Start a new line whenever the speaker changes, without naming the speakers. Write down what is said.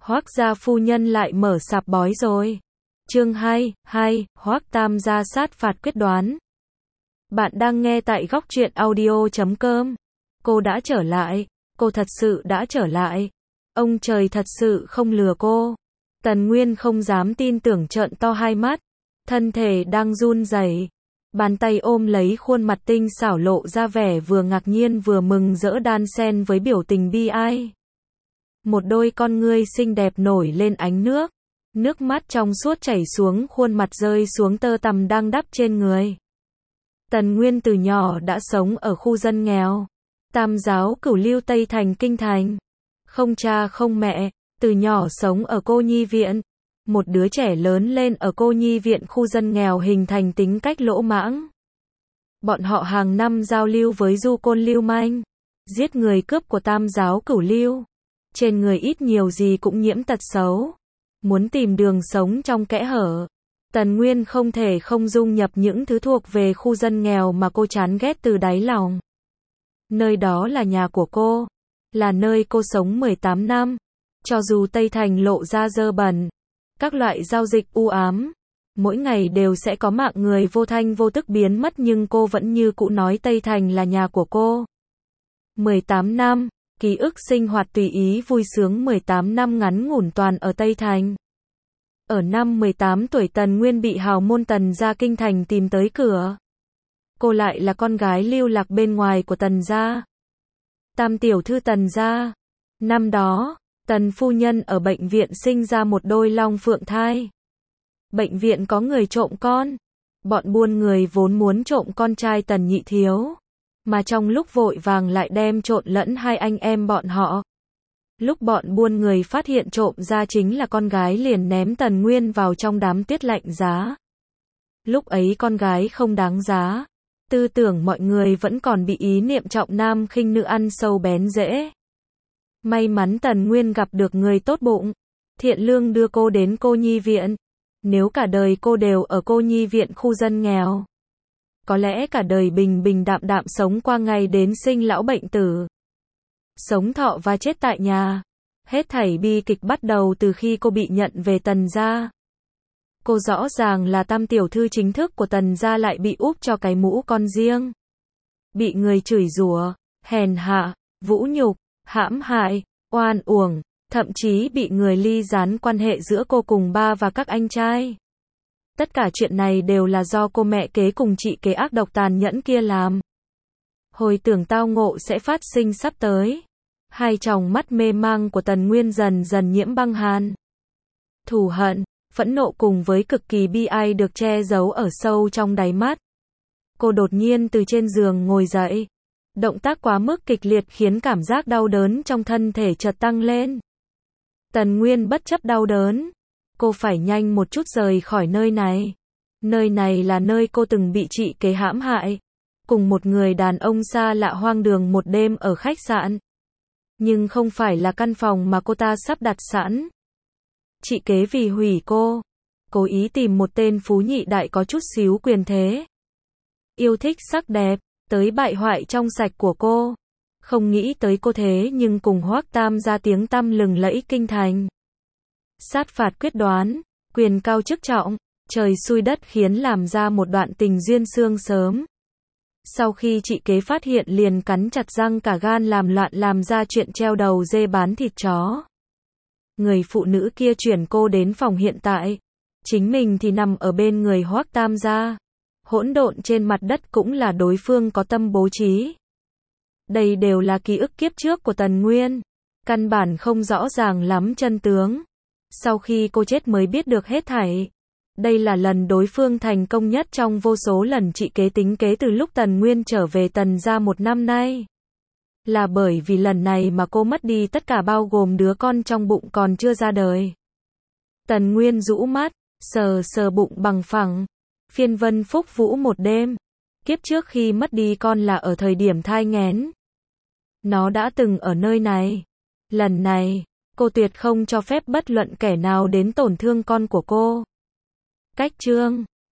Hoác gia phu nhân lại mở sạp bói rồi. Chương 2, Hoác Tam gia sát phạt quyết đoán. Bạn đang nghe tại góc truyện audio.com. Cô đã trở lại. Cô thật sự đã trở lại. Ông trời thật sự không lừa cô. Tần Nguyên không dám tin tưởng, trợn to hai mắt. Thân thể đang run rẩy. Bàn tay ôm lấy khuôn mặt tinh xảo, lộ ra vẻ vừa ngạc nhiên vừa mừng rỡ đan xen với biểu tình bi ai. Một đôi con ngươi xinh đẹp nổi lên ánh nước. Nước mắt trong suốt chảy xuống khuôn mặt, rơi xuống tơ tằm đang đắp trên người. Tần Nguyên từ nhỏ đã sống ở khu dân nghèo. Tam giáo cửu lưu Tây Thành Kinh Thành. Không cha không mẹ, từ nhỏ sống ở cô nhi viện. Một đứa trẻ lớn lên ở cô nhi viện khu dân nghèo hình thành tính cách lỗ mãng. Bọn họ hàng năm giao lưu với du côn lưu manh, giết người cướp của tam giáo cửu lưu. Trên người ít nhiều gì cũng nhiễm tật xấu. Muốn tìm đường sống trong kẽ hở. Tần Nguyên không thể không dung nhập những thứ thuộc về khu dân nghèo mà cô chán ghét từ đáy lòng. Nơi đó là nhà của cô. Là nơi cô sống 18 năm. Cho dù Tây Thành lộ ra dơ bẩn, các loại giao dịch u ám, mỗi ngày đều sẽ có mạng người vô thanh vô tức biến mất, nhưng cô vẫn như cũ nói Tây Thành là nhà của cô. 18 năm, ký ức sinh hoạt tùy ý vui sướng 18 năm ngắn ngủn toàn ở Tây Thành. Ở năm 18 tuổi Tần Nguyên bị hào môn Tần gia Kinh Thành tìm tới cửa. Cô lại là con gái lưu lạc bên ngoài của Tần gia. Tam tiểu thư Tần gia. Năm đó, Tần phu nhân ở bệnh viện sinh ra một đôi long phượng thai. Bệnh viện có người trộm con. Bọn buôn người vốn muốn trộm con trai Tần nhị thiếu, mà trong lúc vội vàng lại đem trộn lẫn hai anh em bọn họ. Lúc bọn buôn người phát hiện trộm ra chính là con gái, liền ném Tần Nguyên vào trong đám tuyết lạnh giá. Lúc ấy con gái không đáng giá. Tư tưởng mọi người vẫn còn bị ý niệm trọng nam khinh nữ ăn sâu bén rễ. May mắn Tần Nguyên gặp được người tốt bụng, thiện lương đưa cô đến cô nhi viện. Nếu cả đời cô đều ở cô nhi viện khu dân nghèo, có lẽ cả đời bình bình đạm đạm sống qua ngày đến sinh lão bệnh tử. Sống thọ và chết tại nhà. Hết thảy bi kịch bắt đầu từ khi cô bị nhận về Tần gia. Cô rõ ràng là tam tiểu thư chính thức của Tần gia lại bị úp cho cái mũ con riêng. Bị người chửi rủa, hèn hạ, vũ nhục, hãm hại, oan uổng, thậm chí bị người ly gián quan hệ giữa cô cùng ba và các anh trai. Tất cả chuyện này đều là do cô mẹ kế cùng chị kế ác độc tàn nhẫn kia làm. Hồi tưởng tao ngộ sẽ phát sinh sắp tới, hai tròng mắt mê mang của Tần Nguyên dần dần nhiễm băng hàn. Thù hận, phẫn nộ cùng với cực kỳ bi ai được che giấu ở sâu trong đáy mắt. Cô đột nhiên từ trên giường ngồi dậy. Động tác quá mức kịch liệt khiến cảm giác đau đớn trong thân thể chợt tăng lên. Tần Nguyên bất chấp đau đớn. Cô phải nhanh một chút rời khỏi nơi này. Nơi này là nơi cô từng bị chị kế hãm hại. Cùng một người đàn ông xa lạ hoang đường một đêm ở khách sạn. Nhưng không phải là căn phòng mà cô ta sắp đặt sẵn. Chị kế vì hủy cô, cố ý tìm một tên phú nhị đại có chút xíu quyền thế. Yêu thích sắc đẹp, tới bại hoại trong sạch của cô. Không nghĩ tới cô thế nhưng cùng Hoác Tam gia tiếng tăm lừng lẫy Kinh Thành. Sát phạt quyết đoán, quyền cao chức trọng, trời xui đất khiến làm ra một đoạn tình duyên sương sớm. Sau khi chị kế phát hiện liền cắn chặt răng cả gan làm loạn, làm ra chuyện treo đầu dê bán thịt chó. Người phụ nữ kia chuyển cô đến phòng hiện tại. Chính mình thì nằm ở bên người Hoác Tam gia. Hỗn độn trên mặt đất cũng là đối phương có tâm bố trí. Đây đều là ký ức kiếp trước của Tần Nguyên. Căn bản không rõ ràng lắm chân tướng. Sau khi cô chết mới biết được hết thảy. Đây là lần đối phương thành công nhất trong vô số lần chị kế tính kế từ lúc Tần Nguyên trở về Tần gia một năm nay. Là bởi vì lần này mà cô mất đi tất cả, bao gồm đứa con trong bụng còn chưa ra đời. Tần Nguyên rũ mắt, sờ sờ bụng bằng phẳng. Phiên vân phúc vũ một đêm. Kiếp trước khi mất đi con là ở thời điểm thai nghén. Nó đã từng ở nơi này. Lần này, cô tuyệt không cho phép bất luận kẻ nào đến tổn thương con của cô. Cách chương